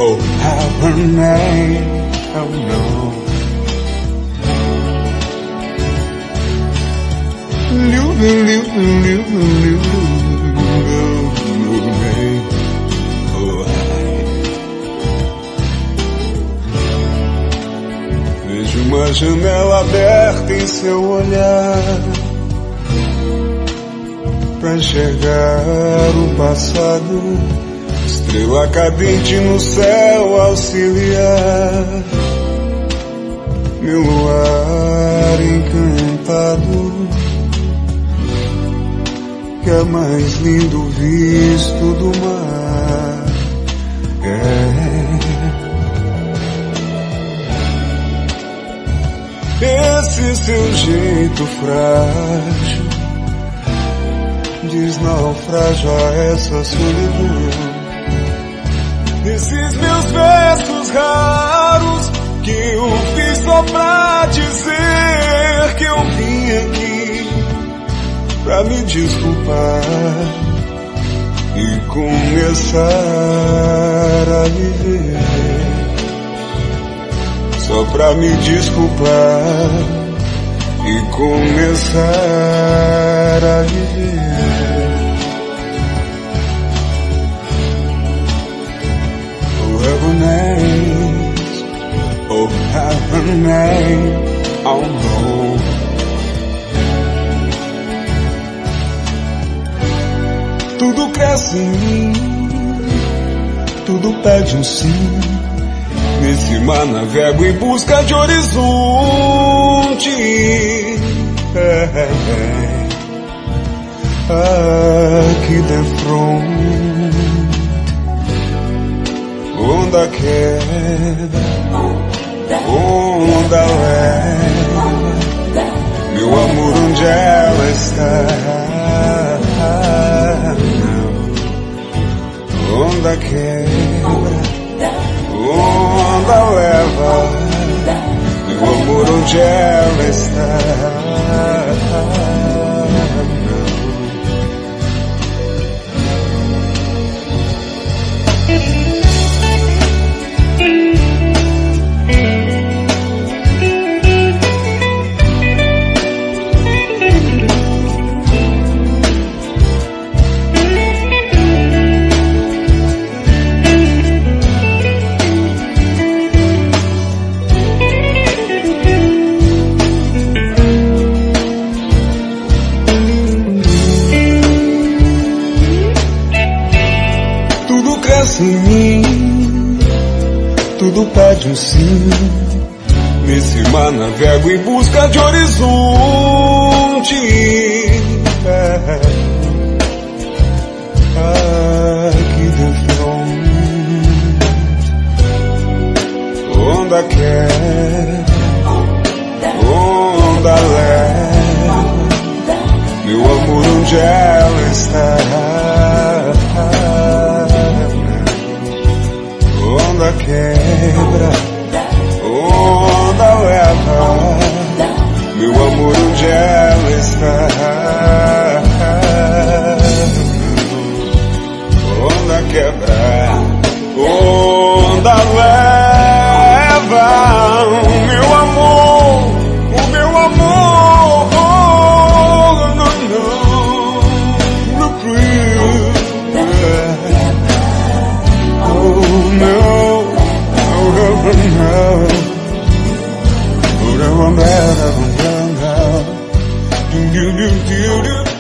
Oh, have a name, oh no. Vejo uma janela aberta em seu olhar pra enxergar o passado, estrela cadente no céu auxiliar, meu luar encantado, que é mais lindo visto do mar. Esse seu jeito frágil diz naufrágio a essa solidão. Esses meus versos raros que eu fiz só pra dizer que eu vim aqui pra me desculpar e começar a viver. Só pra me desculpar e começar a viver. Oh, have a name, oh, have a name, oh no. Tudo cresce em mim, tudo pede um sim. Nesse mar navego em busca de horizonte. Aqui de frente, onda queda, onda leva, meu amor, onde ela está? Onda quebra, onda leva, meu amor, onde ela está? Em mim, tudo pede um sim. Nesse mar navego em busca de horizonte. Aqui de frente, onda quer, onda leva, meu amor, onde ela está? Onda quebra, onda leva, meu amor, onde ela está? Onda quebra, onda leva, meu amor, o meu amor, oh, no, no, no, oh, no. Oh, no, no, no, no, no, no, no, no, no, no, no, no, no, no,